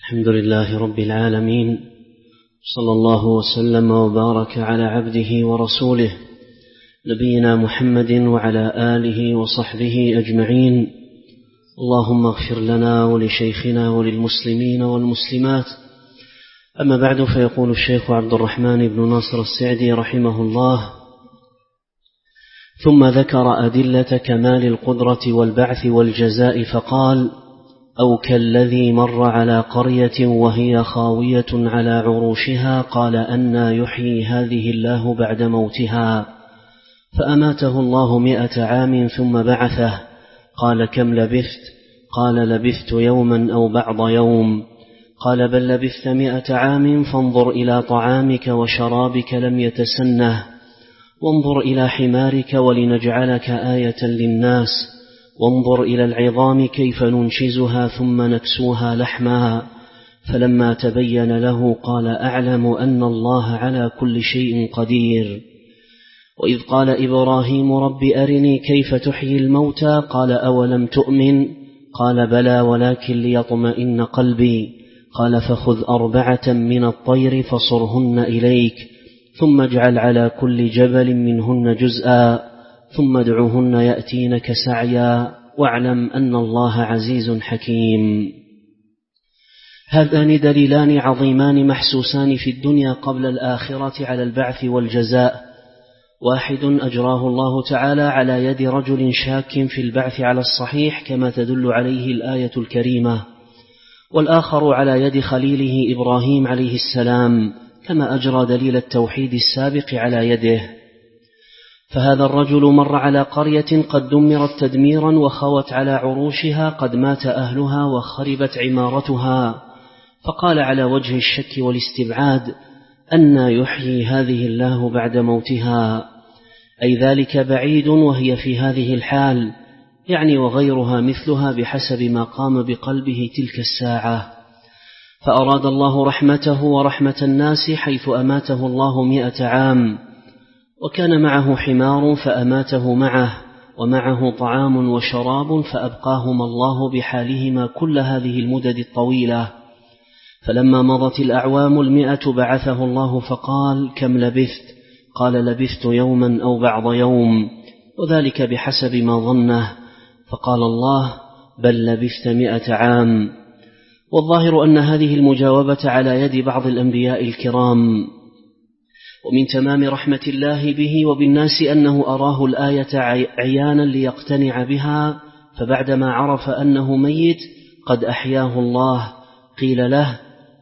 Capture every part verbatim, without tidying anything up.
الحمد لله رب العالمين، صلى الله وسلم وبارك على عبده ورسوله نبينا محمد وعلى آله وصحبه أجمعين. اللهم اغفر لنا ولشيخنا وللمسلمين والمسلمات. أما بعد، فيقول الشيخ عبد الرحمن بن ناصر السعدي رحمه الله: ثم ذكر أدلة كمال القدرة والبعث والجزاء فقال: أو كالذي مر على قرية وهي خاوية على عروشها قال أنى يحيي هذه الله بعد موتها، فأماته الله مئة عام ثم بعثه. قال: كم لبثت؟ قال: لبثت يوما أو بعض يوم. قال: بل لبثت مئة عام، فانظر إلى طعامك وشرابك لم يتسنه، وانظر إلى حمارك ولنجعلك آية للناس، وانظر إلى العظام كيف ننشزها ثم نكسوها لحما. فلما تبين له قال: أعلم أن الله على كل شيء قدير. وإذ قال إبراهيم: رب أرني كيف تحيي الموتى؟ قال: أولم تؤمن؟ قال: بلى ولكن ليطمئن قلبي. قال: فخذ أربعة من الطير فصرهن إليك، ثم اجعل على كل جبل منهن جزءا، ثم ادعهن يأتينك سعيا، واعلم أن الله عزيز حكيم. هذان دليلان عظيمان محسوسان في الدنيا قبل الآخرة على البعث والجزاء. واحد أجراه الله تعالى على يد رجل شاك في البعث على الصحيح كما تدل عليه الآية الكريمة، والآخر على يد خليله إبراهيم عليه السلام كما أجرى دليل التوحيد السابق على يده. فهذا الرجل مر على قرية قد دمرت تدميرا وخوت على عروشها، قد مات أهلها وخربت عمارتها، فقال على وجه الشك والاستبعاد: أنى يحيي هذه الله بعد موتها؟ أي ذلك بعيد وهي في هذه الحال، يعني وغيرها مثلها بحسب ما قام بقلبه تلك الساعة. فأراد الله رحمته ورحمة الناس حيث أماته الله مئة عام، وكان معه حمار فأماته معه، ومعه طعام وشراب فأبقاهما الله بحالهما كل هذه المدد الطويلة. فلما مضت الأعوام المئة بعثه الله فقال: كم لبثت؟ قال: لبثت يوما أو بعض يوم، وذلك بحسب ما ظنه. فقال الله: بل لبثت مئة عام. والظاهر أن هذه المجاوبة على يد بعض الأنبياء الكرام. ومن تمام رحمة الله به وبالناس أنه أراه الآية عيانا ليقتنع بها، فبعدما عرف أنه ميت قد أحياه الله قيل له: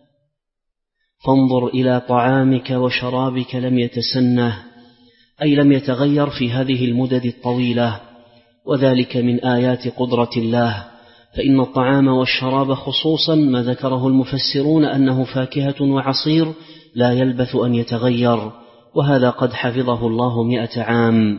فانظر إلى طعامك وشرابك لم يتسنه، أي لم يتغير في هذه المدد الطويلة، وذلك من آيات قدرة الله. فإن الطعام والشراب خصوصا ما ذكره المفسرون أنه فاكهة وعصير لا يلبث أن يتغير، وهذا قد حفظه الله مئة عام.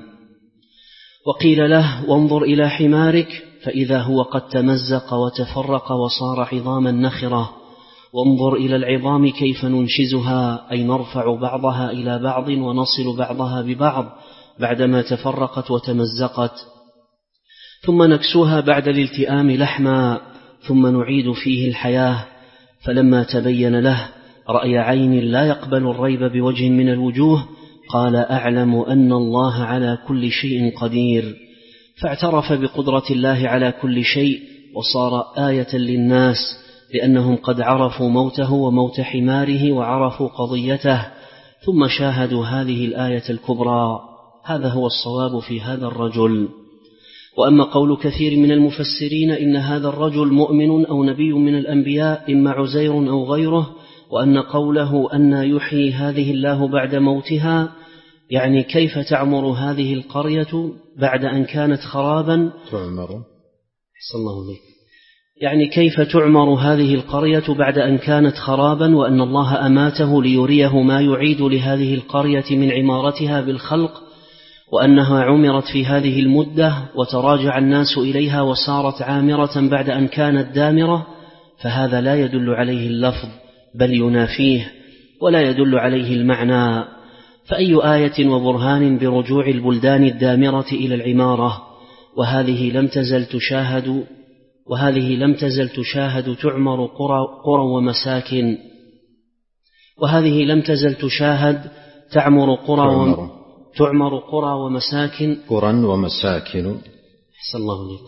وقيل له: وانظر إلى حمارك، فإذا هو قد تمزق وتفرق وصار عظاما نخرة. وانظر إلى العظام كيف ننشزها، أي نرفع بعضها إلى بعض ونصل بعضها ببعض بعدما تفرقت وتمزقت، ثم نكسوها بعد الالتئام لحما، ثم نعيد فيه الحياة. فلما تبين له رأي عين لا يقبل الريب بوجه من الوجوه قال: أعلم أن الله على كل شيء قدير. فاعترف بقدرة الله على كل شيء، وصار آية للناس لأنهم قد عرفوا موته وموت حماره وعرفوا قضيته، ثم شاهدوا هذه الآية الكبرى. هذا هو الصواب في هذا الرجل. وأما قول كثير من المفسرين إن هذا الرجل مؤمن أو نبي من الأنبياء إما عزير أو غيره، وأن قوله أن يحيي هذه الله بعد موتها يعني كيف تعمر هذه القرية بعد أن كانت خرابا، تعمر أحسن الله عليك، يعني كيف تعمر هذه القرية بعد أن كانت خرابا، وأن الله أماته ليريه ما يعيد لهذه القرية من عمارتها بالخلق، وأنها عمرت في هذه المدة وتراجع الناس إليها وصارت عامرة بعد أن كانت دامرة. فهذا لا يدل عليه اللفظ بل ينافيه، ولا يدل عليه المعنى. فأي آية وبرهان برجوع البلدان الدامرة إلى العمارة؟ وهذه لم تزل تشاهد وهذه لم تزل تشاهد تعمر قرى, قرى ومساكن وهذه لم تزل تشاهد تعمر قرى تعمر, تعمر قرى ومساكن قرى ومساكن أحسن الله عليكم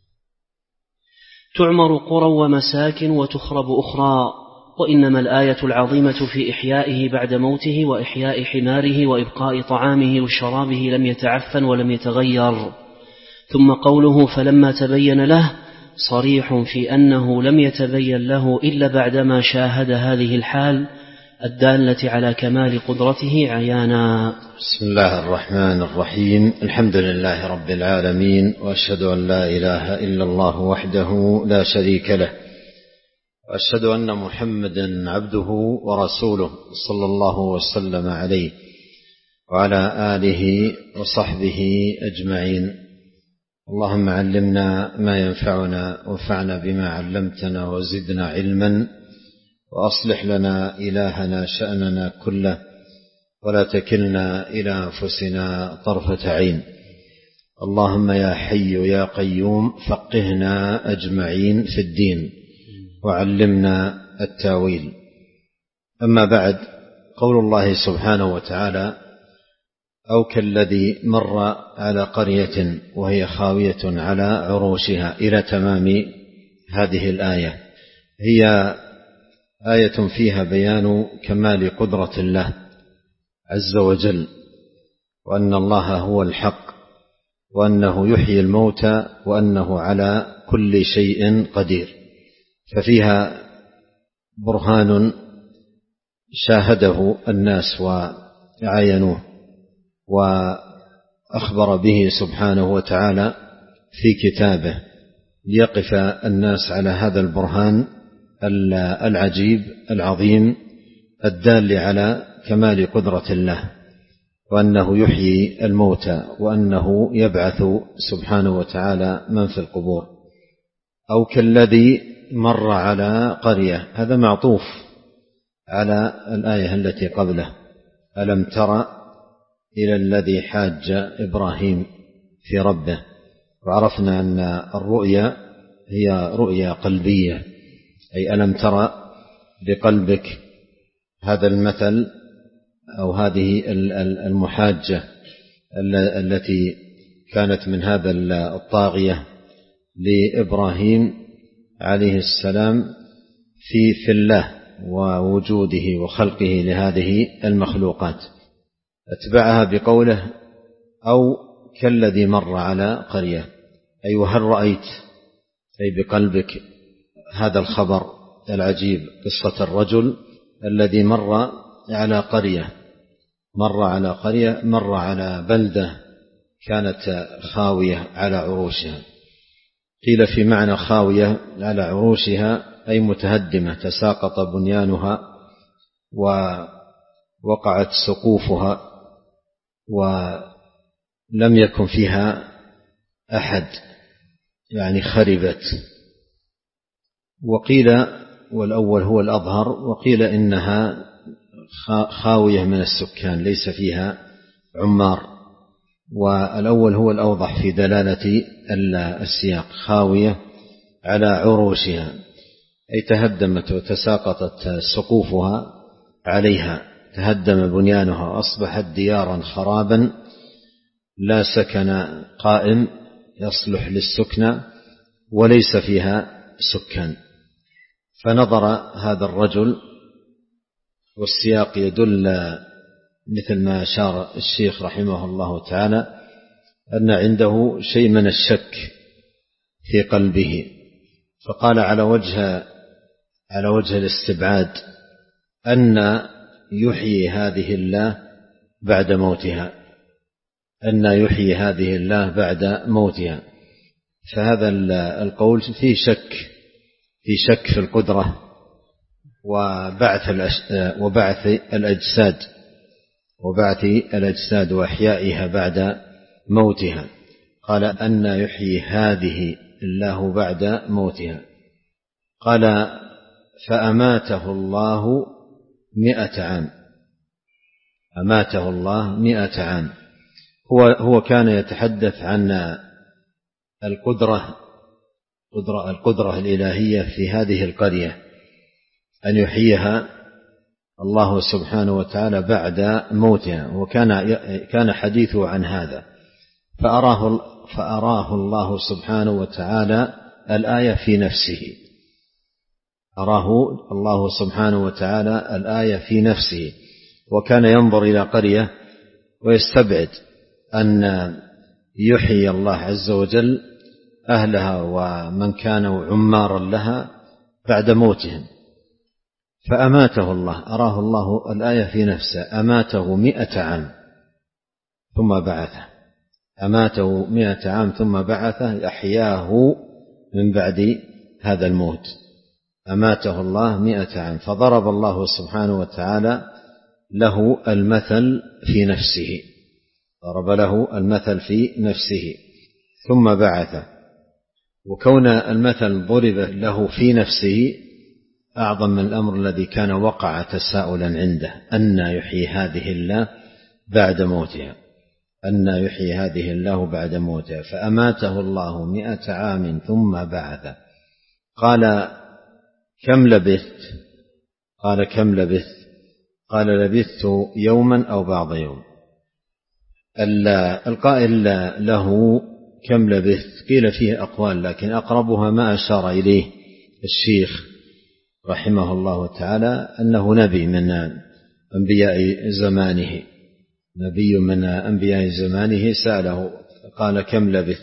تعمر قرى ومساكن وتخرب أخرى، وإنما الآية العظيمة في إحيائه بعد موته وإحياء حماره وإبقاء طعامه وشرابه لم يتعفن ولم يتغير. ثم قوله فلما تبين له صريح في أنه لم يتبين له إلا بعدما شاهد هذه الحال الدالة على كمال قدرته عيانا. بسم الله الرحمن الرحيم. الحمد لله رب العالمين، وأشهد أن لا إله إلا الله وحده لا شريك له، وأشهد أن محمدا عبده ورسوله صلى الله وسلم عليه وعلى آله وصحبه أجمعين. اللهم علمنا ما ينفعنا وانفعنا بما علمتنا وزدنا علما، وأصلح لنا إلهنا شأننا كله، ولا تكلنا إلى أنفسنا طرفة عين. اللهم يا حي يا قيوم فقهنا أجمعين في الدين وعلمنا التاويل. أما بعد، قول الله سبحانه وتعالى أو كالذي مر على قرية وهي خاوية على عروشها إلى تمام هذه الآية، هي آية فيها بيان كمال قدرة الله عز وجل، وأن الله هو الحق، وأنه يحيي الموتى، وأنه على كل شيء قدير. ففيها برهان شاهده الناس وعاينوه، وأخبر به سبحانه وتعالى في كتابه ليقف الناس على هذا البرهان العجيب العظيم الدال على كمال قدرة الله، وأنه يحيي الموتى، وأنه يبعث سبحانه وتعالى من في القبور. أو كالذي مر على قرية، هذا معطوف على الآية التي قبله: ألم تر إلى الذي حاج إبراهيم في ربه. وعرفنا أن الرؤيا هي رؤيا قلبية، أي ألم تر بقلبك هذا المثل أو هذه المحاجة التي كانت من هذا الطاغية لإبراهيم عليه السلام في في الله ووجوده وخلقه لهذه المخلوقات. اتبعها بقوله أو كالذي مر على قرية، أي وهل رأيت أي بقلبك هذا الخبر العجيب، قصة الرجل الذي مر على قرية مر على قرية مر على بلدة كانت خاوية على عروشها. قيل في معنى خاوية على عروشها أي متهدمة، تساقط بنيانها ووقعت سقوفها ولم يكن فيها أحد، يعني خربت. وقيل، والأول هو الأظهر، وقيل إنها خاوية من السكان ليس فيها عمار، والأول هو الأوضح في دلالة السياق، خاوية على عروشها أي تهدمت وتساقطت سقوفها عليها، تهدم بنيانها وأصبحت ديارا خرابا لا سكن قائم يصلح للسكنى وليس فيها سكان. فنظر هذا الرجل، والسياق يدل مثل ما أشار الشيخ رحمه الله تعالى أن عنده شيء من الشك في قلبه، فقال على وجه على وجه الاستبعاد أن يحيي هذه الله بعد موتها، أن يحيي هذه الله بعد موتها. فهذا القول فيه شك في شك في القدرة وبعث وبعث الأجساد وبعث الأجساد وإحيائها بعد موتها. قال أن يحيي هذه الله بعد موتها. قال فأماته الله مئة عام، أماته الله مئة عام. هو هو كان يتحدث عن القدرة القدرة الإلهية في هذه القرية أن يحييها الله سبحانه وتعالى بعد موتها، وكان كان حديثه عن هذا، فأراه, فأراه الله سبحانه وتعالى الآية في نفسه، أراه الله سبحانه وتعالى الآية في نفسه، وكان ينظر إلى قرية ويستبعد أن يحيي الله عز وجل أهلها ومن كانوا عمارا لها بعد موتهم، فأماته الله، أراه الله الآية في نفسه، أماته مئة عام ثم بعثه، أماته مئة عام ثم بعثه أحياه من بعد هذا الموت، أماته الله مئة عام، فضرب الله سبحانه وتعالى له المثل في نفسه، ضرب له المثل في نفسه ثم بعثه. وكون المثل ضرب له في نفسه أعظم من الأمر الذي كان وقع تساؤلا عنده، أن يحيي هذه الله بعد موتها، أن يحيي هذه الله بعد موتها، فأماته الله مئة عام ثم بعثه. قال كم لبثت؟ قال كم لبثت؟ قال لبثت يوما أو بعض يوم. القائل له كم لبثت قيل فيه أقوال، لكن أقربها ما أشار إليه الشيخ رحمه الله تعالى أنه نبي من أنبياء زمانه، نبي من أنبياء زمانه سأله قال كم لبث.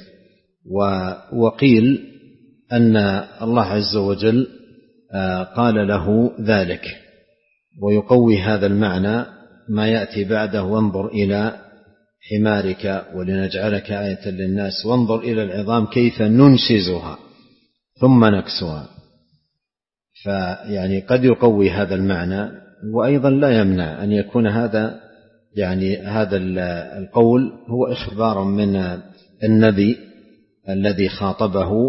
وقيل أن الله عز وجل قال له ذلك، ويقوي هذا المعنى ما يأتي بعده، وانظر إلى حمارك ولنجعلك آية للناس وانظر إلى العظام كيف ننشزها ثم نكسوها. فيعني قد يقوي هذا المعنى، وأيضا لا يمنع أن يكون هذا يعني هذا القول هو إخبار من النبي الذي خاطبه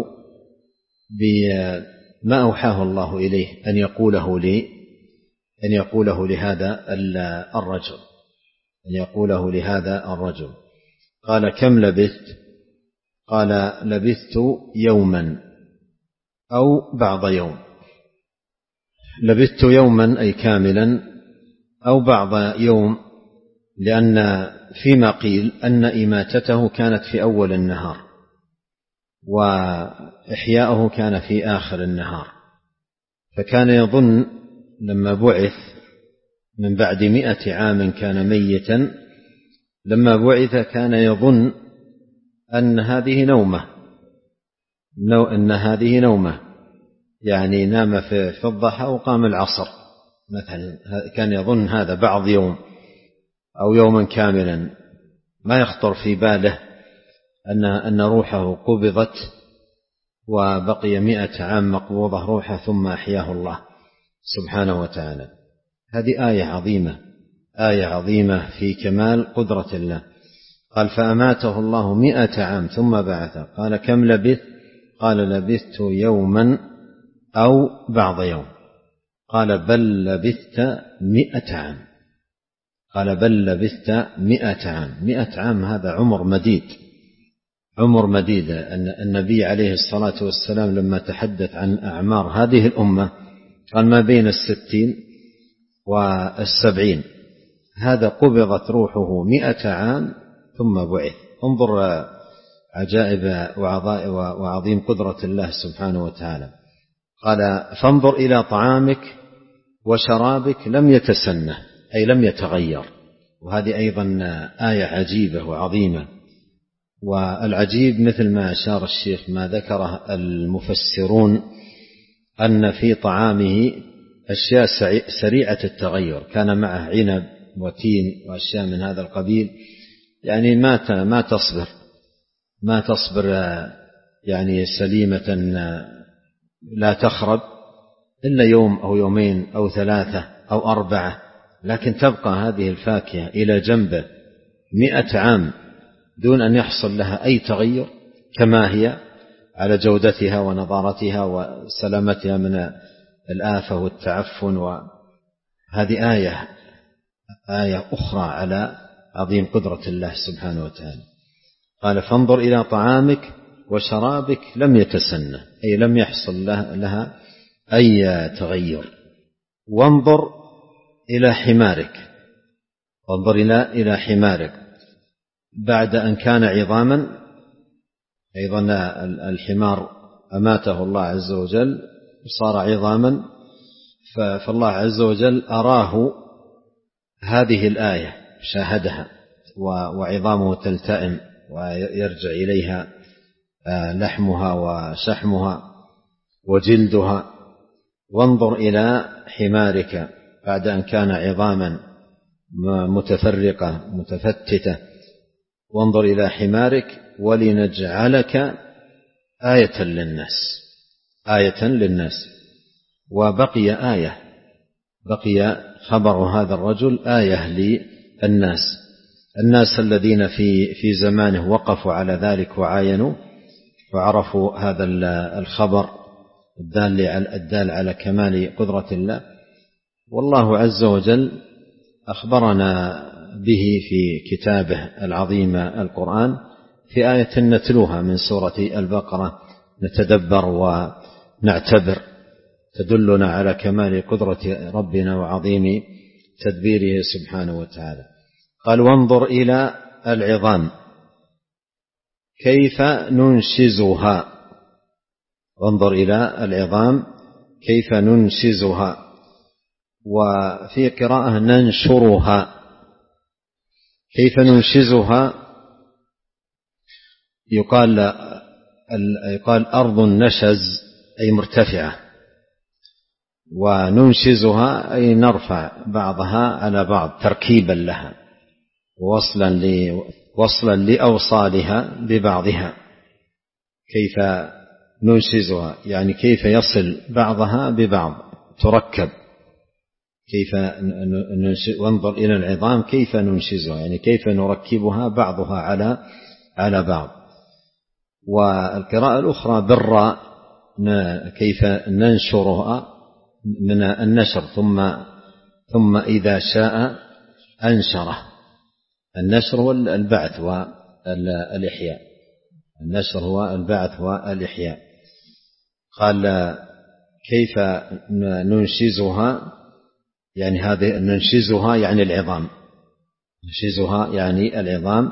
بما أوحاه الله إليه أن يقوله لي أن يقوله لهذا الرجل أن يقوله لهذا الرجل. قال كم لبثت؟ قال لبثت يوما أو بعض يوم. لبثت يوما أي كاملا أو بعض يوم، لأن فيما قيل أن إماتته كانت في أول النهار وإحياؤه كان في آخر النهار، فكان يظن لما بعث من بعد مئة عام كان ميتا، لما بعث كان يظن أن هذه نومة أن هذه نومة يعني نام في الضحى وقام العصر مثلا، كان يظن هذا بعض يوم أو يوما كاملا، ما يخطر في باله أن أن روحه قبضت وبقي مئة عام مقبوضة روحه ثم أحياه الله سبحانه وتعالى. هذه آية عظيمة، آية عظيمة في كمال قدرة الله. قال فأماته الله مئة عام ثم بعثه. قال كم لبث؟ قال لبثت يوما أو بعض يوم. قال بل لبثت مئة عام. قال بل لبثت مئة عام. مئة عام هذا عمر مديد، عمر مديد. أن النبي عليه الصلاة والسلام لما تحدث عن أعمار هذه الأمة قال ما بين الستين والسبعين، هذا قبضت روحه مئة عام ثم بعث. انظر عجائب وعظيم قدرة الله سبحانه وتعالى. قال فانظر إلى طعامك وشرابك لم يتسنه أي لم يتغير، وهذه أيضا آية عجيبة وعظيمة. والعجيب مثل ما أشار الشيخ ما ذكره المفسرون أن في طعامه أشياء سريعة التغير، كان معه عنب وتين وأشياء من هذا القبيل، يعني ما ما تصبر ما تصبر يعني سليمة لا تخرب إلا يوم أو يومين أو ثلاثة أو أربعة، لكن تبقى هذه الفاكهة إلى جنبه مئة عام دون أن يحصل لها أي تغير كما هي على جودتها ونضارتها وسلامتها من الآفة والتعفن. وهذه آية آية أخرى على عظيم قدرة الله سبحانه وتعالى. قال فانظر إلى طعامك وشرابك لم يتسنى، أي لم يحصل لها أي تغير. وانظر إلى حمارك، وانظر إلى حمارك بعد أن كان عظاما. أيضا الحمار أماته الله عز وجل صار عظاما، فالله عز وجل أراه هذه الآية شاهدها وعظامه تلتئم ويرجع إليها لحمها وشحمها وجلدها. وانظر إلى حمارك بعد أن كان عظاما متفرقة متفتتة، وانظر إلى حمارك ولنجعلك آية للناس، آية للناس. وبقي آية، بقي خبر هذا الرجل آية للناس، الناس الذين في في زمانه وقفوا على ذلك وعاينوا وعرفوا هذا الخبر الدال على كمال قدرة الله. والله عز وجل أخبرنا به في كتابه العظيم القرآن في آية نتلوها من سورة البقرة نتدبر ونعتبر، تدلنا على كمال قدرة ربنا وعظيم تدبيره سبحانه وتعالى. قال وانظر إلى العظام كيف ننشزها، وانظر إلى العظام كيف ننشزها، وفي قراءة ننشرها. كيف ننشزها يقال يقال أرض النشز أي مرتفعة، وننشزها أي نرفع بعضها على بعض تركيبا لها وصلا وصلا لأوصالها ببعضها. كيف ننشزها يعني كيف يصل بعضها ببعض تركب. كيف وانظر إلى العظام كيف ننشزها يعني كيف نركبها بعضها على على بعض. والقراءة الأخرى بالراء كيف ننشرها من النشر ثم ثم إذا شاء أنشره. النشر هو البعث والإحياء، النشر هو البعث والإحياء. قال كيف ننشزها يعني هذه ننشزها يعني العظام، ننشزها يعني العظام،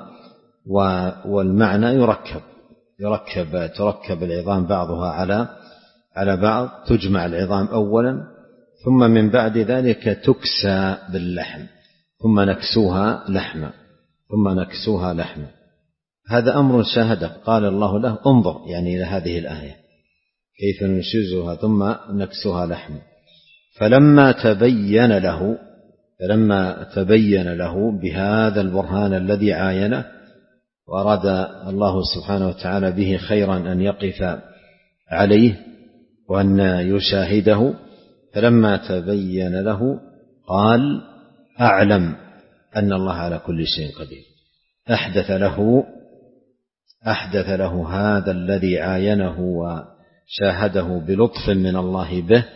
والمعنى يركب يركب تركب العظام بعضها على على بعض، تجمع العظام أولا ثم من بعد ذلك تكسى باللحم ثم نكسوها لحما ثم نكسوها لحما. هذا أمر شاهده قال الله له انظر يعني إلى هذه الآية كيف ننشزها ثم نكسوها لحما. فلما تبين له فلما تبين له بهذا البرهان الذي عاينه وأراد الله سبحانه وتعالى به خيرا أن يقف عليه وأن يشاهده، فلما تبين له قال أعلم أن الله على كل شيء قدير. أحدث له أحدث له هذا الذي عاينه وشاهده بلطف من الله به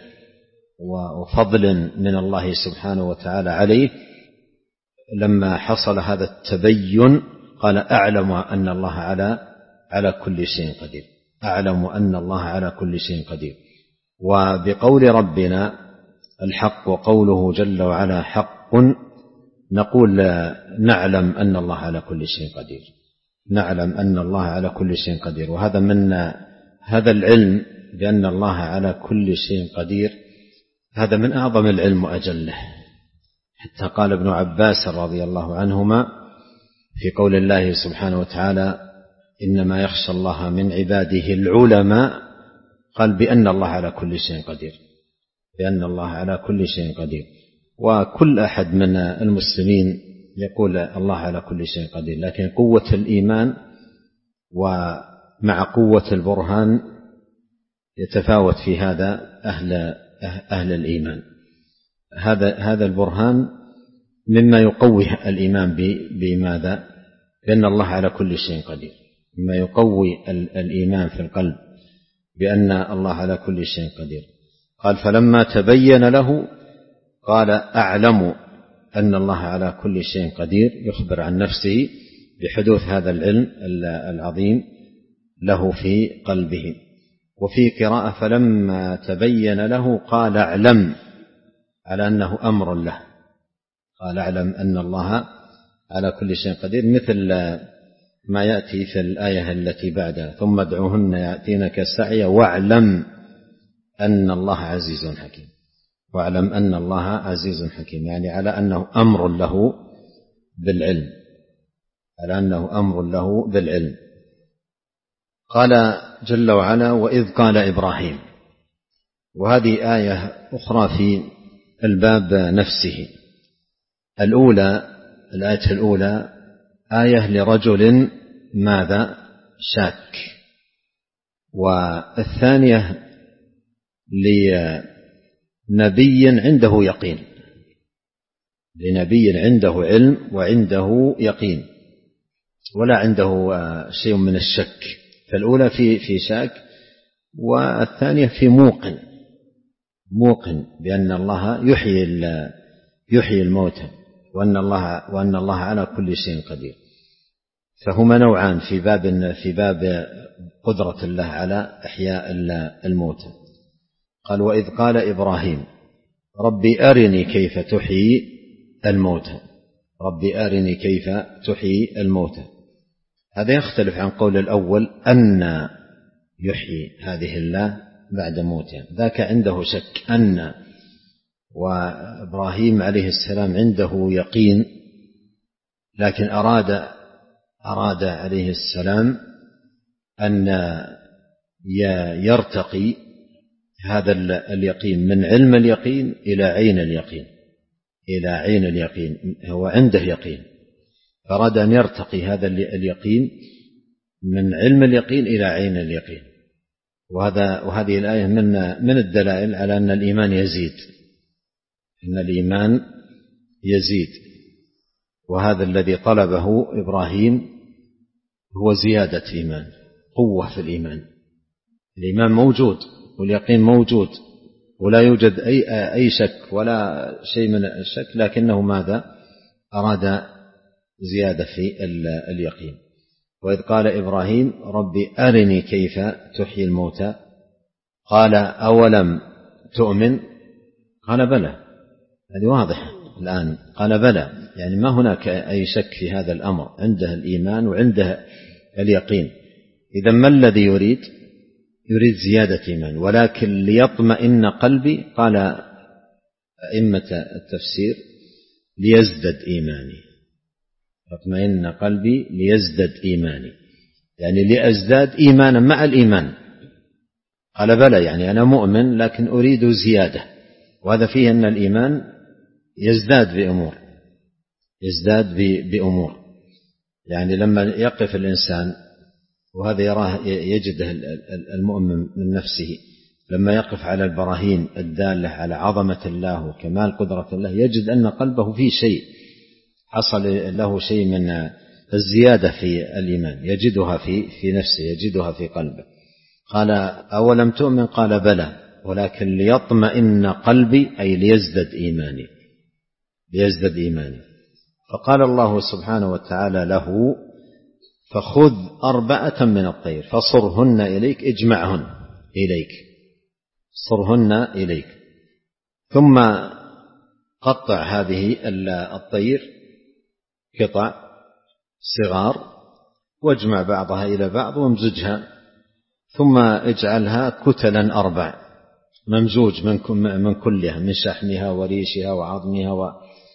وفضل من الله سبحانه وتعالى عليه. لما حصل هذا التبين قال أعلم أن الله على على كل شيء قدير، أعلم أن الله على كل شيء قدير. وبقول ربنا الحق وقوله جل وعلا حق نقول نعلم أن الله على كل شيء قدير، نعلم أن الله على كل شيء قدير. وهذا من هذا العلم بأن الله على كل شيء قدير هذا من أعظم العلم وأجله. حتى قال ابن عباس رضي الله عنهما في قول الله سبحانه وتعالى إنما يخشى الله من عباده العلماء، قال بأن الله على كل شيء قدير، بأن الله على كل شيء قدير. وكل أحد من المسلمين يقول الله على كل شيء قدير، لكن قوة الإيمان ومع قوة البرهان يتفاوت في هذا أهل أهل الإيمان. هذا هذا البرهان مما يقوي الإيمان بماذا؟ بأن الله على كل شيء قدير، مما يقوي الإيمان في القلب بأن الله على كل شيء قدير. قال فلما تبين له قال أعلم أن الله على كل شيء قدير، يخبر عن نفسه بحدوث هذا العلم العظيم له في قلبه. وفي قراءة فلما تبين له قال اعلم، على أنه أمر له، قال اعلم أن الله على كل شيء قدير، مثل ما يأتي في الآية التي بعدها ثم ادعوهن يأتينك سعيا واعلم أن الله عزيز حكيم، واعلم أن الله عزيز حكيم، يعني على أنه أمر له بالعلم، على أنه أمر له بالعلم. قال جل وعلا وإذ قال إبراهيم، وهذه آية أخرى في الباب نفسه. الأولى الآية الأولى آية لرجل ماذا شاك، والثانية لنبي عنده يقين، لنبي عنده علم وعنده يقين ولا عنده شيء من الشك. فالأولى في في شاك، والثانية في موقن، موقن بأن الله يحيي يحيي الموتى وأن الله وأن الله على كل شيء قدير. فهما نوعان في باب في باب قدرة الله على إحياء الموتى. قال وإذ قال إبراهيم ربي أرني كيف تحيي الموتى، ربي أرني كيف تحيي الموتى. هذا يختلف عن قول الأول أن يحيي هذه الله بعد موتها، ذاك عنده شك أن، وإبراهيم عليه السلام عنده يقين، لكن أراد أراد عليه السلام أن يرتقي هذا اليقين من علم اليقين إلى عين اليقين، إلى عين اليقين، هو عنده يقين، أراد أن يرتقي هذا اليقين من علم اليقين إلى عين اليقين. وهذا وهذه الآية من من الدلائل على أن الإيمان يزيد، إن الإيمان يزيد، وهذا الذي طلبه إبراهيم هو زيادة إيمان، قوة في الإيمان. الإيمان موجود واليقين موجود ولا يوجد أي أي شك ولا شيء من الشك، لكنه ماذا أراد زيادة في اليقين. وإذ قال إبراهيم ربي أرني كيف تحيي الموتى قال أولم تؤمن قال بلى، هذه واضحة الآن، قال بلى، يعني ما هناك أي شك في هذا الأمر، عنده الإيمان وعنده اليقين. إذا ما الذي يريد؟ يريد زيادة إيمان، ولكن ليطمئن قلبي، قال أئمة التفسير ليزدد إيماني، يطمئن قلبي ليزدد إيماني، يعني لأزداد إيمانا مع الإيمان. قال بلى، يعني أنا مؤمن لكن أريد زيادة، وهذا فيه أن الإيمان يزداد بأمور، يزداد بأمور. يعني لما يقف الإنسان، وهذا يراه يجده المؤمن من نفسه، لما يقف على البراهين الدالة على عظمة الله وكمال قدرة الله، يجد أن قلبه فيه شيء، حصل له شيء من الزيادة في الإيمان، يجدها في في نفسه، يجدها في قلبه. قال أولم تؤمن قال بلى ولكن ليطمئن قلبي، أي ليزدد إيماني، ليزدد إيماني. فقال الله سبحانه وتعالى له فخذ أربعة من الطير فصرهن إليك، اجمعهن إليك، صرهن إليك، ثم قطع هذه الطير قطع صغار واجمع بعضها إلى بعض وامزجها، ثم اجعلها كتلا أربع، ممزوج من كلها، من شحمها وريشها وعظمها و...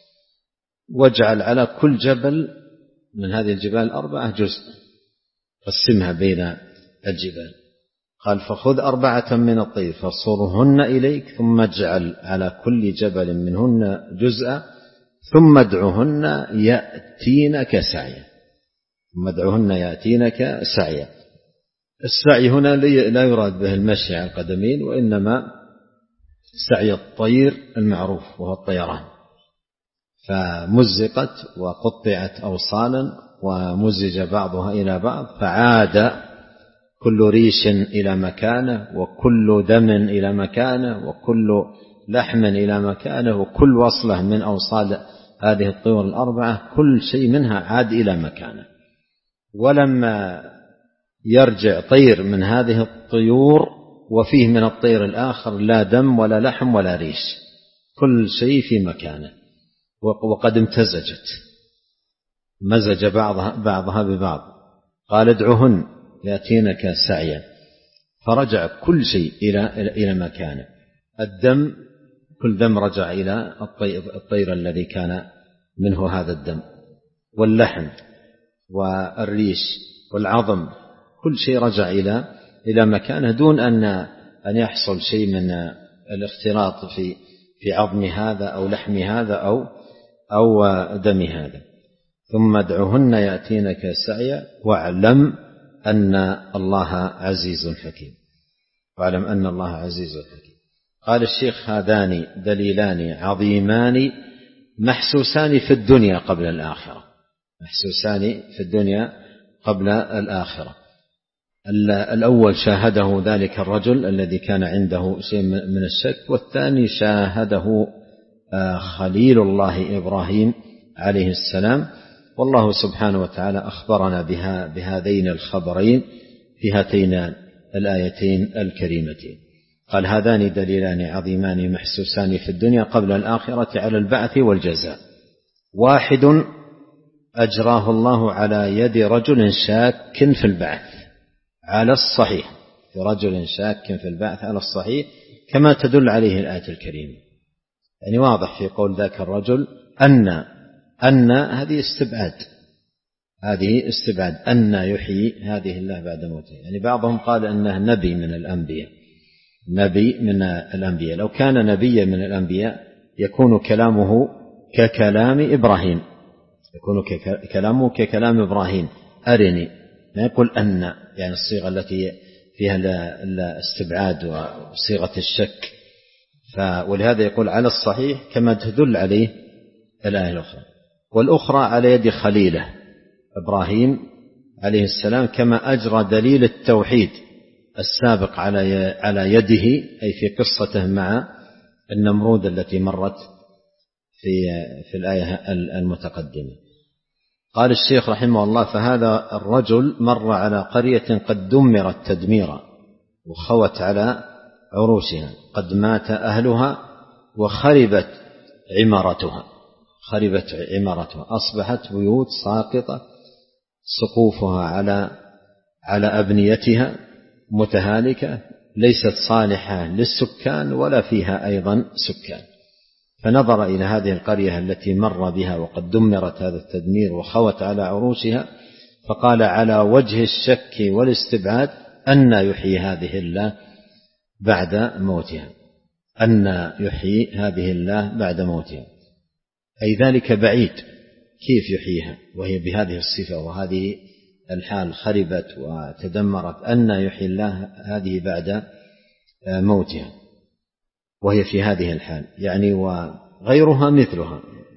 واجعل على كل جبل من هذه الجبال أربعة جزء، قسمها بين الجبال. قال فخذ أربعة من الطير فصرهن إليك ثم اجعل على كل جبل منهن جزءا ثم ادعهن يأتينك سعيا، ثم ادعهن يأتينك سعيا. السعي هنا لا يراد به المشي على القدمين، وإنما سعي الطير المعروف وهو الطيران. فمزقت وقطعت أوصالا ومزج بعضها إلى بعض، فعاد كل ريش إلى مكانه وكل دم إلى مكانه وكل لحم إلى مكانه، وكل وصلة من أوصال هذه الطيور الأربعة كل شيء منها عاد إلى مكانه. ولما يرجع طير من هذه الطيور وفيه من الطير الآخر لا دم ولا لحم ولا ريش، كل شيء في مكانه، وقد امتزجت، مزج بعضها, بعضها ببعض. قال ادعهن يأتينك سعيا، فرجع كل شيء إلى, إلى مكانه. الدم كل دم رجع إلى الطير الذي كان منه هذا الدم، واللحم والريش والعظم، كل شيء رجع إلى إلى مكانه دون أن أن يحصل شيء من الاختلاط في في عظم هذا أو لحم هذا أو أو دم هذا. ثم ادعهن يأتينك سعيا واعلم أن الله عزيز حكيم، واعلم أن الله عزيز حكيم. قال الشيخ هذان دليلان عظيمان محسوسان في الدنيا قبل الآخرة، محسوسان في الدنيا قبل الآخرة. الأول شاهده ذلك الرجل الذي كان عنده شيء من الشك، والثاني شاهده خليل الله إبراهيم عليه السلام. والله سبحانه وتعالى أخبرنا بها بهذين الخبرين في هاتين الآيتين الكريمتين. قال هذان دليلان عظيمان محسوسان في الدنيا قبل الآخرة على البعث والجزاء، واحد أجراه الله على يد رجل شاك في البعث على الصحيح، رجل شاك في البعث على الصحيح كما تدل عليه الآية الكريمة. يعني واضح في قول ذاك الرجل أن أن هذه استبعاد، هذه استبعاد أن يحيي هذه الله بعد موته. يعني بعضهم قال أنه نبي من الأنبياء، نبي من الأنبياء. لو كان نبيا من الأنبياء يكون كلامه ككلام إبراهيم، يكون كلامه ككلام إبراهيم أرني، ما يقول أن، يعني الصيغة التي فيها الاستبعاد وصيغة الشك. ولهذا يقول على الصحيح كما تدل عليه الآية الأخرى، والأخرى على يد خليله إبراهيم عليه السلام كما أجرى دليل التوحيد السابق على على يده، أي في قصته مع النمرود التي مرت في في الآية المتقدمة. قال الشيخ رحمه الله فهذا الرجل مر على قرية قد دمرت تدميرا وخوت على عروشها، قد مات أهلها وخربت عمارتها، خربت عمارتها، أصبحت بيوت ساقطة سقوفها على على أبنيتها متهالكة، ليست صالحة للسكان ولا فيها أيضا سكان. فنظر إلى هذه القرية التي مر بها وقد دمرت هذا التدمير وخوت على عروشها، فقال على وجه الشك والاستبعاد أن يحيي هذه الله بعد موتها، أن يحيي هذه الله بعد موتها، أي ذلك بعيد، كيف يحييها وهي بهذه الصفة وهذه الحال، خربت وتدمرت، أن يحيي الله هذه بعد موتها وهي في هذه الحال. يعني وغيرها مثلها،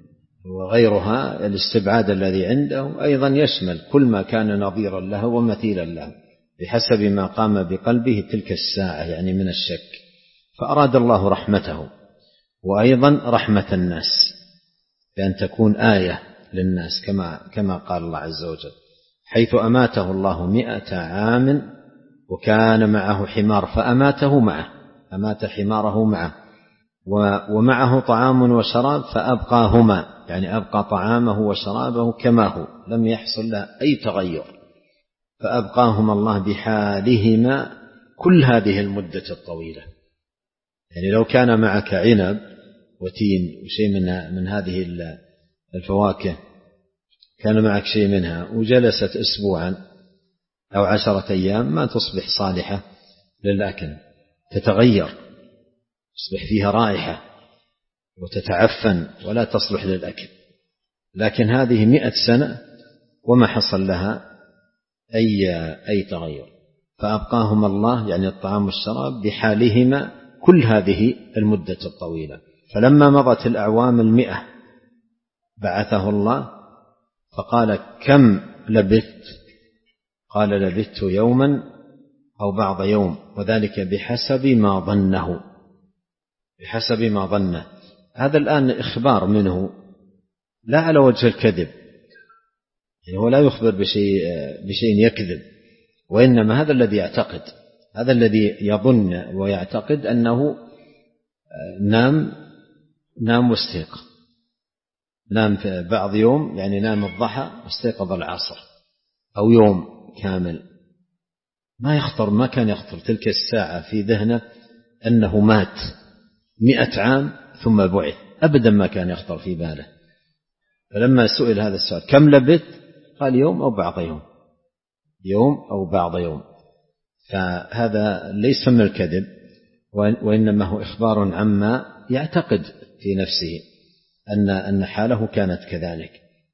وغيرها الاستبعاد الذي عنده أيضا يشمل كل ما كان نظيرا له ومثيلا له بحسب ما قام بقلبه تلك الساعة، يعني من الشك. فأراد الله رحمته وأيضا رحمة الناس بأن تكون آية للناس كما كما قال الله عز وجل حيث أماته الله مئة عام وكان معه حمار فأماته معه، أمات حماره معه، ومعه طعام وشراب فأبقاهما، يعني أبقى طعامه وشرابه كما هو، لم يحصل له أي تغير، فأبقاهما الله بحالهما كل هذه المدة الطويلة. يعني لو كان معك عنب وتين وشيء من من هذه الفواكه، كان معك شيء منها وجلست أسبوعا أو عشرة أيام ما تصبح صالحة للأكل، تتغير، تصبح فيها رائحة وتتعفن ولا تصلح للأكل. لكن هذه مئة سنة وما حصل لها أي أي تغير، فأبقاهما الله يعني الطعام والشراب بحالهما كل هذه المدة الطويلة. فلما مضت الأعوام المئة بعثه الله فقال كم لبثت؟ قال لبثت يوما أو بعض يوم، وذلك بحسب ما ظنه، بحسب ما ظنه. هذا الآن إخبار منه لا على وجه الكذب، يعني هو لا يخبر بشيء, بشيء يكذب، وإنما هذا الذي يعتقد، هذا الذي يظن ويعتقد أنه نام نام واستيقظ، نام في بعض يوم، يعني نام الضحى واستيقظ العصر أو يوم كامل، ما يخطر ما كان يخطر تلك الساعة في ذهنه أنه مات مئة عام ثم بعث، أبدا ما كان يخطر في باله. فلما سئل هذا السؤال كم لبثت؟ قال يوم أو بعض يوم، يوم أو بعض يوم. فهذا ليس من الكذب، وإنما هو إخبار عما يعتقد في نفسه أن أن حاله كانت كذلك،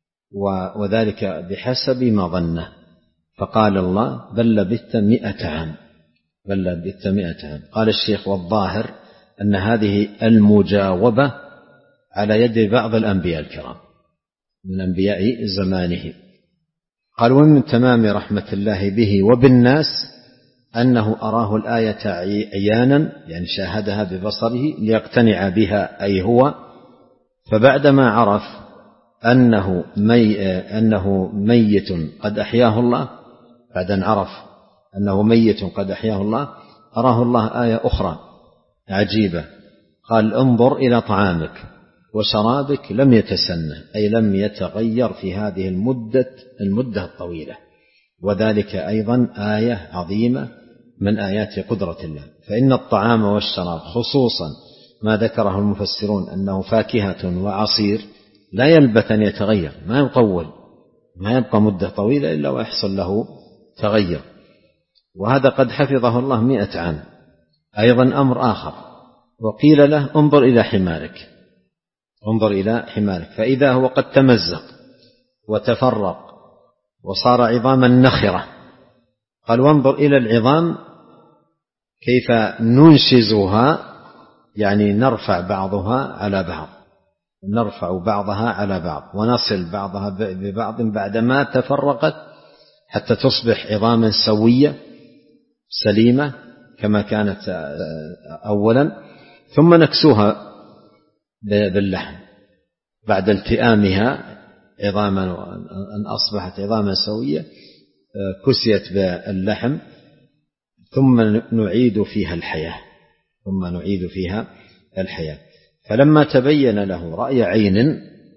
وذلك بحسب ما ظنه. فقال الله بل لبثت مئة عام، بل لبثت مئة عام. قال الشيخ والظاهر أن هذه المجاوبة على يد بعض الأنبياء الكرام من أنبياء زمانه. قال ومن تمام رحمة الله به وبالناس أنه أراه الآية عيانا، يعني شاهدها ببصره ليقتنع بها أي هو. فبعدما عرف أنه, مي أنه ميت قد أحياه الله، بعد أن عرف أنه ميت قد أحياه الله، أراه الله آية أخرى عجيبة. قال انظر إلى طعامك وشرابك لم يتسنه، أي لم يتغير في هذه المدة المدة الطويلة، وذلك أيضا آية عظيمة من آيات قدرة الله. فإن الطعام والشراب خصوصا ما ذكره المفسرون أنه فاكهة وعصير لا يلبث أن يتغير، ما يطول، ما يبقى مدة طويلة إلا ويحصل له تغير، وهذا قد حفظه الله مئة عام. أيضا أمر آخر، وقيل له انظر إلى حمارك، انظر إلى حمارك، فإذا هو قد تمزق وتفرق وصار عظاما نخرة. قال وانظر إلى العظام كيف ننشزها، يعني نرفع بعضها على بعض، نرفع بعضها على بعض ونصل بعضها ببعض بعدما تفرقت حتى تصبح عظاما سوية سليمة كما كانت أولا، ثم نكسوها باللحم بعد التئامها عظاما، أن أصبحت عظاما سوية كسيت باللحم، ثم نعيد فيها الحياة، ثم نعيد فيها الحياة. فلما تبين له رأي عين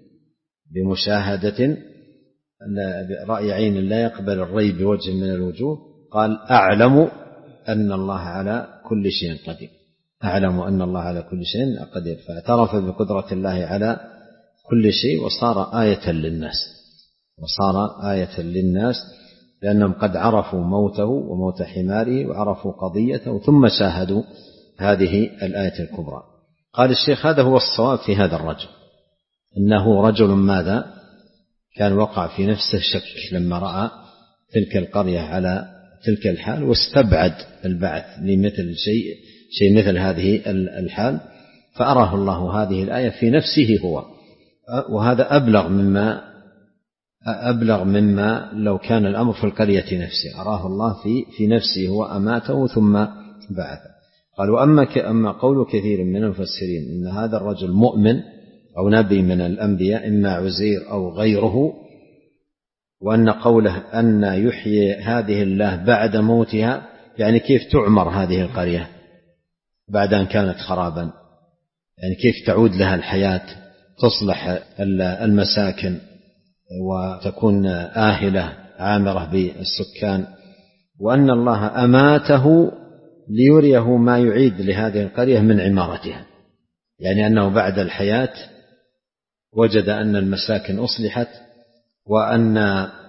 بمشاهدة، رأي عين لا يقبل الريب بوجه من الوجوه، قال أعلم أن الله على كل شيء قدير، أعلم أن الله على كل شيء قدير. فاعترف بقدرة الله على كل شيء، وصار آية للناس، وصار آية للناس لأنهم قد عرفوا موته وموت حماره وعرفوا قضيته ثم شاهدوا هذه الآية الكبرى. قال الشيخ هذا هو الصواب في هذا الرجل، إنه رجل ماذا كان وقع في نفسه شك لما رأى تلك القرية على تلك الحال، واستبعد البعث لمثل شيء شيء مثل هذه الحال، فأراه الله هذه الآية في نفسه هو، وهذا أبلغ مما أبلغ مما لو كان الأمر في القرية نفسه. أراه الله في في نفسه هو، أماته ثم بعثه. قال وأما أما قول كثير من المفسرين إن هذا الرجل مؤمن أو نبي من الأنبياء إما عزير أو غيره، وأن قوله أن يحيي هذه الله بعد موتها، يعني كيف تعمر هذه القرية بعد أن كانت خرابا، يعني كيف تعود لها الحياة، تصلح المساكن وتكون آهلة عامرة بالسكان، وأن الله أماته ليريه ما يعيد لهذه القرية من عمارتها، يعني أنه بعد الحياة وجد أن المساكن أصلحت، وأن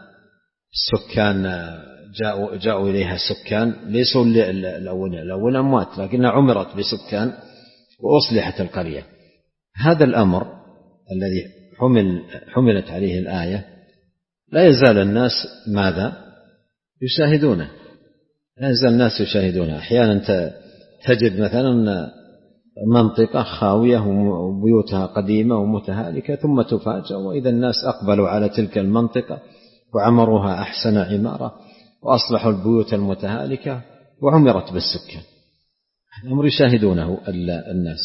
السكان جاءوا, جاءوا إليها سكان ليسوا الأولين، الأول أموات لكنها عمرت بسكان وأصلحت القرية. هذا الأمر الذي حمل حملت عليه الآية لا يزال الناس ماذا يشاهدونه، لا يزال الناس يشاهدونه. أحيانا تجد مثلا منطقة خاوية وبيوتها قديمة ومتهالكة، ثم تفاجأ وإذا الناس أقبلوا على تلك المنطقة وعمروها أحسن عمارة وأصلحوا البيوت المتهالكة وعمرت بالسكان. الأمر يشاهدونه الناس.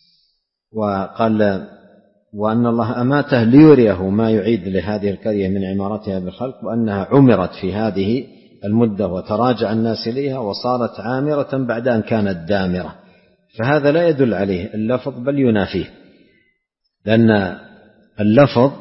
وقال وأن الله أماته ليريه ما يعيد لهذه القرية من عمارتها بالخلق، وأنها عمرت في هذه المدة وتراجع الناس إليها وصارت عامرة بعد أن كانت دامرة، فهذا لا يدل عليه اللفظ بل ينافيه، لأن اللفظ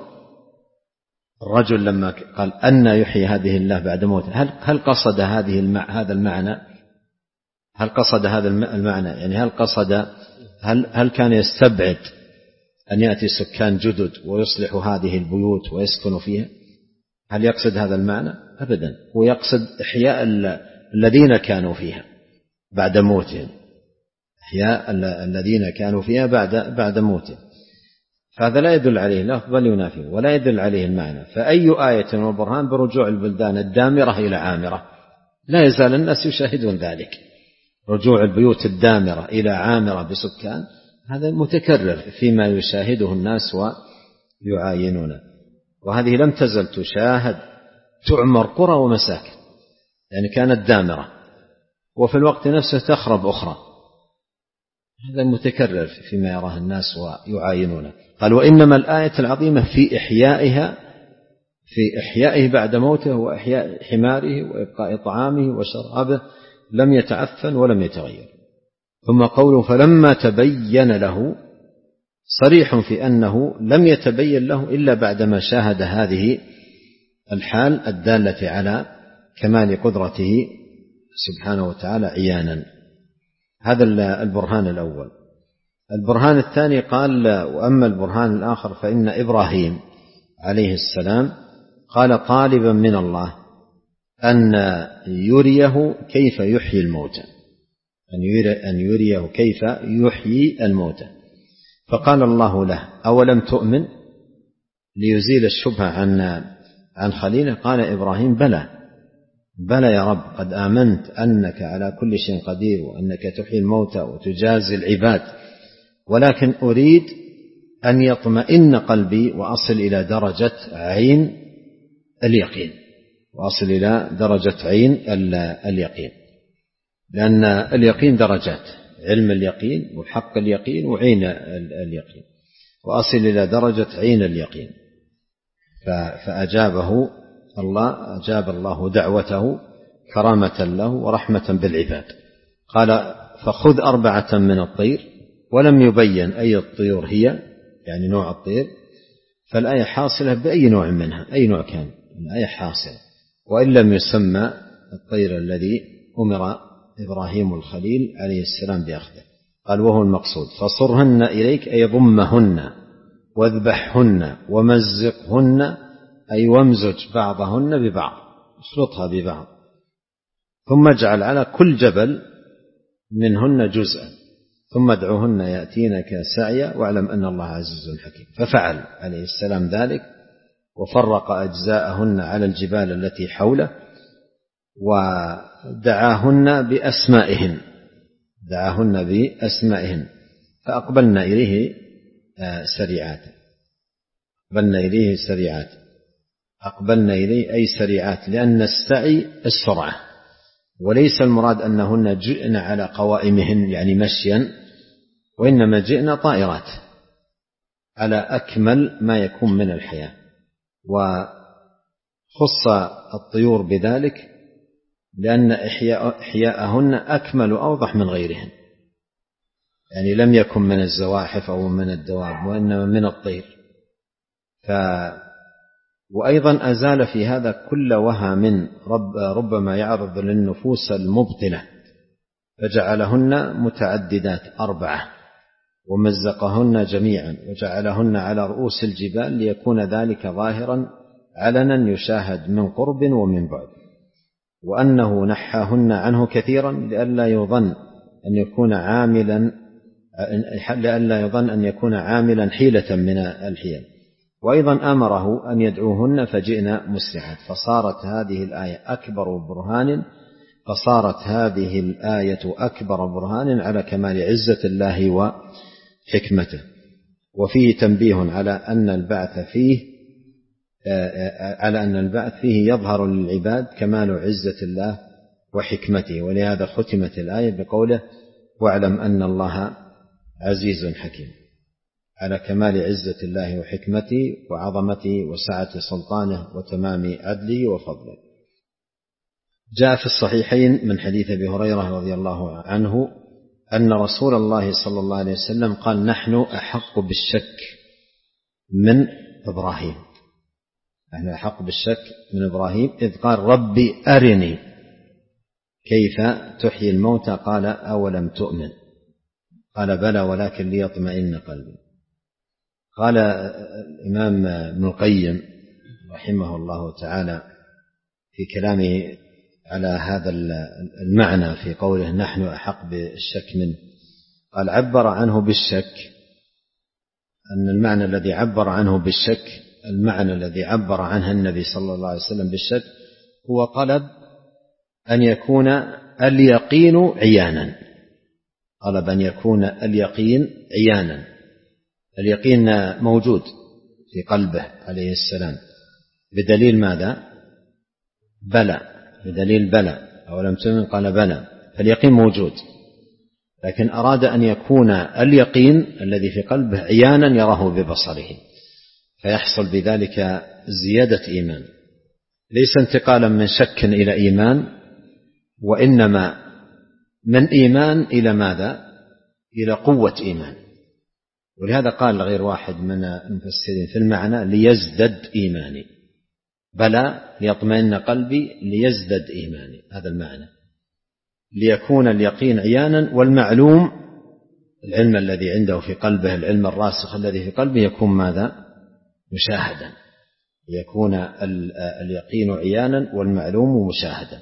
الرجل لما قال أن يحيي هذه الله بعد موته، هل هل قصد هذه المع هذا المعنى؟ هل قصد هذا المعنى؟ يعني هل قصد هل هل كان يستبعد أن يأتي سكان جدد ويصلح هذه البيوت ويسكن فيها؟ هل يقصد هذا المعنى؟ أبدا، هو يقصد إحياء الذين كانوا فيها بعد موتهم، إحياء الذين كانوا فيها بعد بعد موتهم، فهذا لا يدل عليه لفظ بل ينافيه ولا يدل عليه المعنى. فأي آية وبرهان برجوع البلدان الدامرة إلى عامرة؟ لا يزال الناس يشاهدون ذلك، رجوع البيوت الدامرة إلى عامرة بسكان، هذا متكرر فيما يشاهده الناس ويعاينونه، وهذه لم تزل تشاهد، تعمر قرى ومساكن، يعني كانت دامرة وفي الوقت نفسه تخرب أخرى، هذا متكرر فيما يراه الناس ويعاينونه. قال وإنما الآية العظيمة في إحيائها، في إحيائه بعد موته وإحياء حماره وإبقاء طعامه وشرابه لم يتعفن ولم يتغير. ثم قوله فلما تبين له صريح في أنه لم يتبين له إلا بعدما شاهد هذه الحال الدالة على كمال قدرته سبحانه وتعالى عيانا. هذا البرهان الأول. البرهان الثاني قال وأما البرهان الآخر فإن إبراهيم عليه السلام قال طالبا من الله أن يريه كيف يحيي الموتى، أن يريه كيف يحيي الموتى، فقال الله له أولم تؤمن، ليزيل الشبهة عن عن خليله. قال إبراهيم بلى بلى يا رب، قد آمنت أنك على كل شيء قدير وأنك تحيي الموتى وتجازي العباد، ولكن أريد أن يطمئن قلبي وأصل إلى درجة عين اليقين، وأصل إلى درجة عين اليقين، لأن اليقين درجات، علم اليقين وحق اليقين وعين اليقين، وأصل إلى درجة عين اليقين. فأجابه الله، أجاب الله دعوته كرامة له ورحمة بالعباد. قال فخذ أربعة من الطير، ولم يبين أي الطيور هي، يعني نوع الطير، فالآية حاصلة بأي نوع منها، أي نوع كان الآية حاصلة، وإن لم يسمى الطير الذي أمر إبراهيم الخليل عليه السلام بأخذه. قال وهو المقصود فصرهن إليك أي ضمهن واذبحهن ومزقهن، أي وامزج بعضهن ببعض، اخلطها ببعض، ثم اجعل على كل جبل منهن جزءا، ثم ادعوهن يأتينك سعيا واعلم أن الله عزيز حكيم. ففعل عليه السلام ذلك، وفرق أجزاءهن على الجبال التي حوله، ودعاهن بأسمائهن دعاهن بأسمائهن فأقبلن إليه سريعات أقبلن إليه سريعات أقبلن إليه أي سريعات، لأن السعي السرعة، وليس المراد أنهن جئن على قوائمهن يعني مشيا، وإنما جئن طائرات على أكمل ما يكون من الحياة. وخص الطيور بذلك لأن إحياءهن أكمل وأوضح من غيرهن، يعني لم يكن من الزواحف أو من الدواب، وإنما من الطير. ف وأيضا أزال في هذا كل وهم رب ربما يعرض للنفوس المبطلة، فجعلهن متعددات أربعة، ومزقهن جميعا، وجعلهن على رؤوس الجبال ليكون ذلك ظاهرا علنا يشاهد من قرب ومن بعد، وأنه نحاهن عنه كثيرا لئلا يظن أن يكون عاملا لئلا يظن أن يكون عاملا حيلة من الحيل. وأيضا أمره أن يدعوهن فجئنا مسرعات، فصارت هذه الآية أكبر برهان فصارت هذه الآية أكبر برهان على كمال عزة الله وحكمته. وفيه تنبيه على أن البعث فيه على أن البعث فيه يظهر للعباد كمال عزة الله وحكمته، ولهذا ختمت الآية بقوله واعلم أن الله عزيز حكيم، على كمال عزة الله وحكمته وعظمته وسعة سلطانه وتمام عدله وفضله. جاء في الصحيحين من حديث أبي هريرة رضي الله عنه أن رسول الله صلى الله عليه وسلم قال نحن أحق بالشك من إبراهيم، نحن أحق بالشك من إبراهيم إذ قال ربي أرني كيف تحيي الموتى قال أولم تؤمن قال بلى ولكن ليطمئن قلبي. قال الإمام ابن القيم رحمه الله تعالى في كلامه على هذا المعنى في قوله نحن أحق بالشك منه، قال عبر عنه بالشك أن المعنى الذي عبر عنه بالشك المعنى الذي عبر عنه النبي صلى الله عليه وسلم بالشك هو طلب أن يكون اليقين عيانا، طلب أن يكون اليقين عيانا. اليقين موجود في قلبه عليه السلام بدليل ماذا؟ بلى، بدليل بلى أولم تؤمن قال بلى، فاليقين موجود، لكن أراد أن يكون اليقين الذي في قلبه عيانا يراه ببصره، فيحصل بذلك زيادة إيمان، ليس انتقالا من شك إلى إيمان، وإنما من إيمان إلى ماذا؟ إلى قوة إيمان. ولهذا قال غير واحد من المفسرين في المعنى ليزدد إيماني، بلى ليطمئن قلبي ليزدد إيماني، هذا المعنى، ليكون اليقين عيانا والمعلوم العلم الذي عنده في قلبه، العلم الراسخ الذي في قلبه يكون ماذا؟ مشاهدا، يكون اليقين عيانا والمعلوم مشاهدا.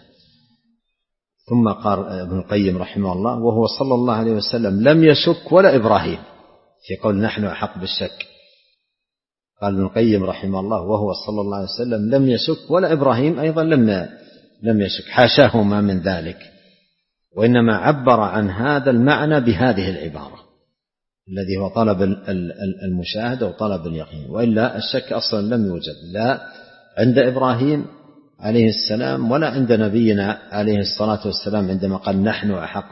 ثم قال ابن القيم رحمه الله وهو صلى الله عليه وسلم لم يشك ولا إبراهيم في قول نحن أحق بالشك. قال ابن القيم رحمه الله وهو صلى الله عليه وسلم لم يشك ولا إبراهيم أيضا لم لم يشك، حاشاهما من ذلك، وإنما عبر عن هذا المعنى بهذه العبارة الذي هو طلب المشاهدة وطلب اليقين، وإلا الشك أصلا لم يوجد لا عند إبراهيم عليه السلام ولا عند نبينا عليه الصلاة والسلام عندما قال نحن أحق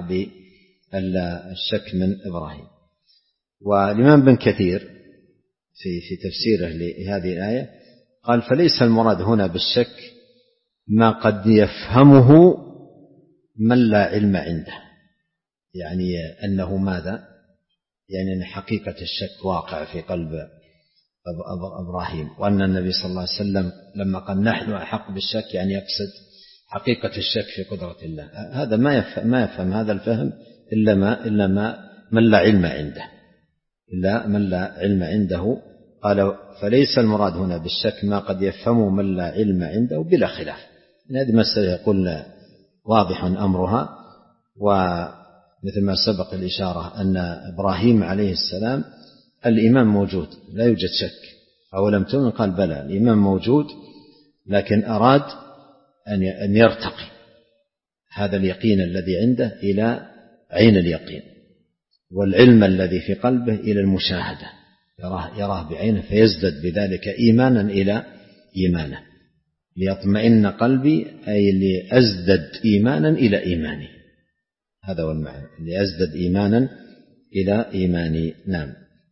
بالشك من إبراهيم. والإمام بن كثير في في تفسيره لهذه الآية قال فليس المراد هنا بالشك ما قد يفهمه من لا علم عنده، يعني أنه ماذا؟ يعني أن حقيقة الشك واقع في قلب إبراهيم، وأن النبي صلى الله عليه وسلم لما قال نحن أحق بالشك يعني يقصد حقيقة الشك في قدرة الله. هذا ما يفهم, ما يفهم هذا الفهم إلا ما إلا ما من لا علم عنده، إلا من لا علم عنده. قال فليس المراد هنا بالشك ما قد يفهمه من لا علم عنده بلا خلاف. هذه مسألة يقول واضح أمرها، ومثل ما سبق الإشارة أن إبراهيم عليه السلام الإيمان موجود لا يوجد شك، أولم تؤمن قال بلى، الإيمان موجود، لكن أراد أن يرتقي هذا اليقين الذي عنده إلى عين اليقين، والعلم الذي في قلبه إلى المشاهدة، يراه, يراه بعينه فيزدد بذلك إيمانا إلى إيمانه. ليطمئن قلبي أي لأزدد إيمانا إلى إيماني، هذا هو المعنى، لأزدد إيمانا إلى إيماني. نعم.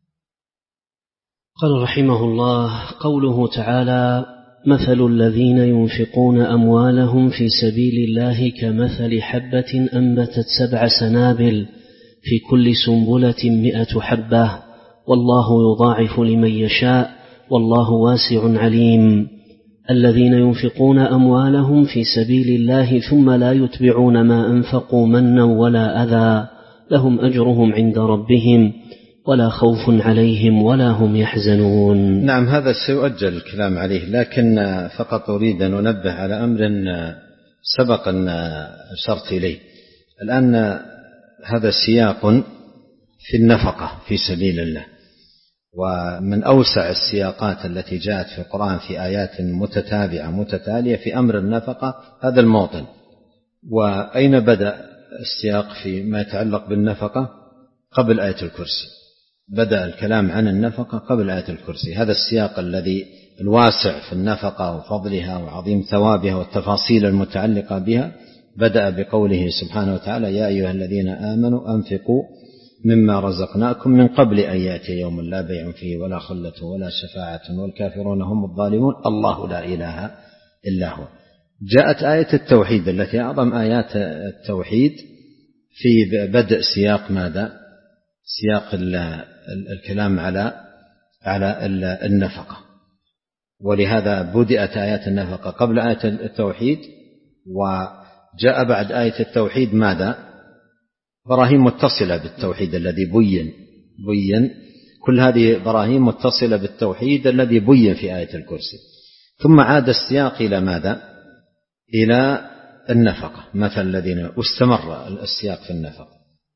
قال رحمه الله قوله تعالى مثل الذين ينفقون أموالهم في سبيل الله كمثل حبة أنبتت سبع سنابل في كل سنبلة مئة حبة والله يضاعف لمن يشاء والله واسع عليم. الذين ينفقون أموالهم في سبيل الله ثم لا يتبعون ما أنفقوا منا ولا أذى لهم أجرهم عند ربهم ولا خوف عليهم ولا هم يحزنون. نعم، هذا سيؤجل الكلام عليه، لكن فقط أريد أن أنبه على أمر سبق أن أشرت إليه. الآن هذا سياق في النفقة في سبيل الله، ومن أوسع السياقات التي جاءت في القرآن في آيات متتابعة متتالية في أمر النفقة هذا الموطن. وأين بدأ السياق فيما يتعلق بالنفقة؟ قبل آية الكرسي، بدأ الكلام عن النفقة قبل آية الكرسي. هذا السياق الذي الواسع في النفقة وفضلها وعظيم ثوابها والتفاصيل المتعلقة بها بدأ بقوله سبحانه وتعالى يا أيها الذين آمنوا أنفقوا مما رزقناكم من قبل أن يأتي يوم لا بيع فيه ولا خلة ولا شفاعة والكافرون هم الظالمون الله لا إله إلا هو. جاءت آية التوحيد التي أعظم آيات التوحيد في بدء سياق ماذا؟ سياق الكلام على على النفقة، ولهذا بدأت آيات النفقة قبل آية التوحيد، وجاء بعد آية التوحيد ماذا؟ براهين متصلة بالتوحيد الذي بين بين كل هذه براهين متصلة بالتوحيد الذي بين في آية الكرسي. ثم عاد السياق إلى ماذا؟ إلى النفقة مثل الذين واستمر السياق في النفقة.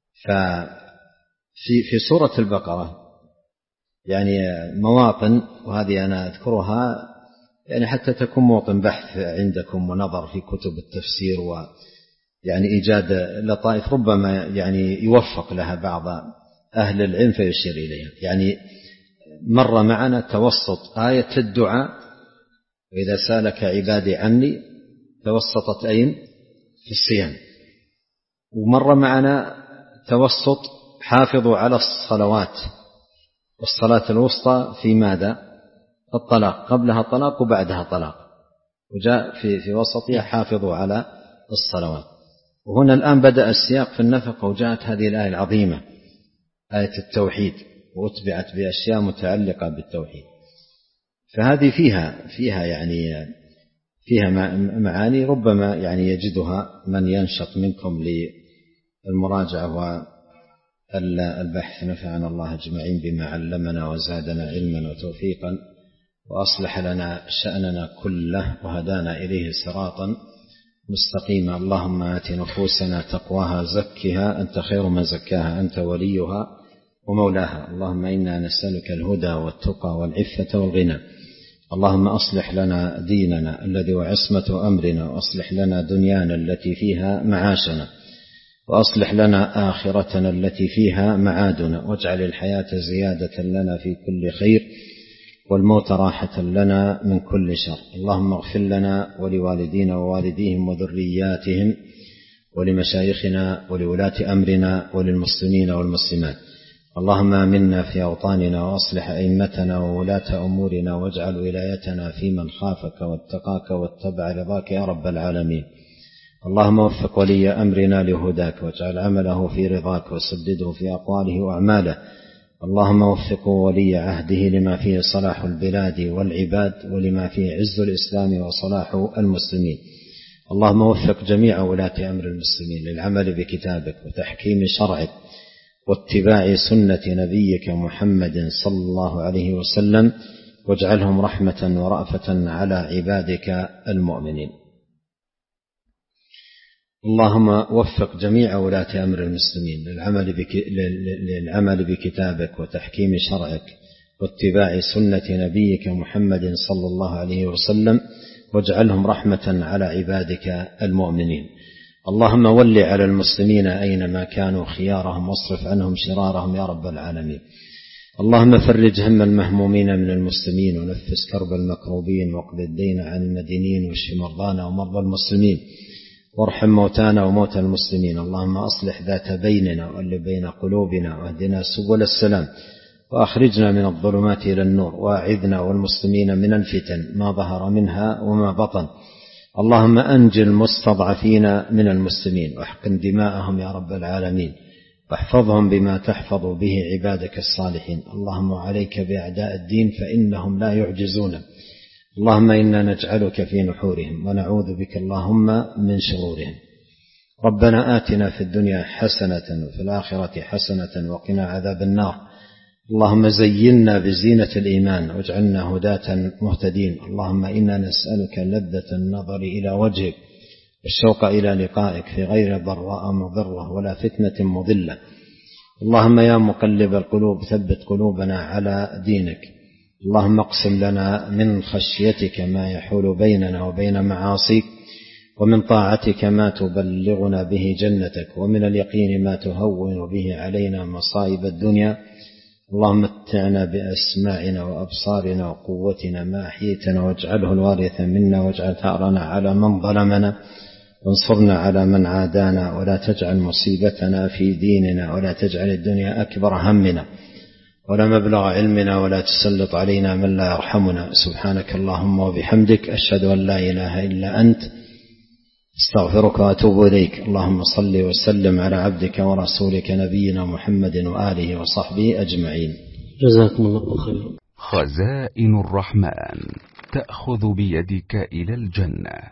ففي في سورة البقرة يعني مواطن، وهذه أنا أذكرها يعني حتى تكون موطن بحث عندكم ونظر في كتب التفسير ويعني إيجاد لطائف ربما يعني يوفق لها بعض أهل العلم فيشير إليها. يعني مر معنا توسط آية الدعاء وإذا سألك عبادي عني توسطت أين؟ في الصيام. ومر معنا توسط حافظوا على الصلوات والصلاة الوسطى في ماذا؟ الطلاق، قبلها طلاق وبعدها طلاق، وجاء في في وسطها حافظوا على الصلوات. وهنا الآن بدأ السياق في النفقة وجاءت هذه الآية العظيمة آية التوحيد وأتبعت بأشياء متعلقة بالتوحيد. فهذه فيها فيها يعني فيها معاني ربما يعني يجدها من ينشط منكم للمراجعة والبحث. نفعنا الله أجمعين بما علمنا وزادنا علما وتوفيقا وأصلح لنا شأننا كله وهدانا إليه صراطا مستقيما. اللهم آت نفوسنا تقواها زكها أنت خير من زكاها أنت وليها ومولاها. اللهم إنا نسألك الهدى والتقى والعفة والغنى. اللهم أصلح لنا ديننا الذي هو عصمة أمرنا، وأصلح لنا دنيانا التي فيها معاشنا، وأصلح لنا آخرتنا التي فيها معادنا، واجعل الحياة زيادة لنا في كل خير والموت راحة لنا من كل شر. اللهم اغفر لنا ولوالدينا ووالديهم وذرياتهم ولمشايخنا ولولاة أمرنا وللمسلمين والمسلمات. اللهم آمنا في أوطاننا وأصلح أئمتنا وولاة أمورنا واجعل ولايتنا في من خافك واتقاك واتبع رضاك يا رب العالمين. اللهم وفق ولي أمرنا لهداك واجعل عمله في رضاك وسدده في أقواله وأعماله. اللهم وفق ولي عهده لما فيه صلاح البلاد والعباد ولما فيه عز الإسلام وصلاح المسلمين. اللهم وفق جميع ولاة أمر المسلمين للعمل بكتابك وتحكيم شرعك واتباع سنة نبيك محمد صلى الله عليه وسلم، واجعلهم رحمة ورأفة على عبادك المؤمنين. اللهم وفق جميع ولاة أمر المسلمين للعمل, بك... للعمل بكتابك وتحكيم شرعك واتباع سنة نبيك محمد صلى الله عليه وسلم، واجعلهم رحمة على عبادك المؤمنين. اللهم ول على المسلمين أينما كانوا خيارهم واصرف عنهم شرارهم يا رب العالمين. اللهم فرج هم المهمومين من المسلمين ونفس كرب المكروبين واقض الدين عن المدينين واشف مرضانا ومرضى المسلمين وارحم موتانا وموتى المسلمين. اللهم أصلح ذات بيننا وألف بين قلوبنا واهدنا سبل السلام وأخرجنا من الظلمات إلى النور وأعذنا والمسلمين من الفتن ما ظهر منها وما بطن. اللهم أنجِ المستضعفين من المسلمين واحقن دماءهم يا رب العالمين واحفظهم بما تحفظ به عبادك الصالحين. اللهم عليك بأعداء الدين فإنهم لا يعجزون. اللهم إنا نجعلك في نحورهم ونعوذ بك اللهم من شرورهم. ربنا آتنا في الدنيا حسنة وفي الآخرة حسنة وقنا عذاب النار. اللهم زينا بزينة الإيمان واجعلنا هداة مهتدين. اللهم إنا نسألك لذة النظر إلى وجهك والشوق إلى لقائك في غير ضراء مضرة ولا فتنة مضلة. اللهم يا مقلب القلوب ثبت قلوبنا على دينك. اللهم اقسم لنا من خشيتك ما يحول بيننا وبين معاصيك، ومن طاعتك ما تبلغنا به جنتك، ومن اليقين ما تهون به علينا مصائب الدنيا. اللهم متعنا بأسماعنا وأبصارنا وقوتنا ما أحييتنا واجعله الوارث منا واجعل ثأرنا على من ظلمنا وانصرنا على من عادانا ولا تجعل مصيبتنا في ديننا ولا تجعل الدنيا أكبر همنا ولا مبلغ علمنا ولا تسلط علينا من لا يرحمنا. سبحانك اللهم وبحمدك أشهد أن لا إله إلا أنت استغفرك وأتوب إليك. اللهم صل وسلم على عبدك ورسولك نبينا محمد وآله وصحبه أجمعين. جزاكم الله خيرا. خزائن الرحمن تأخذ بيدك إلى الجنة.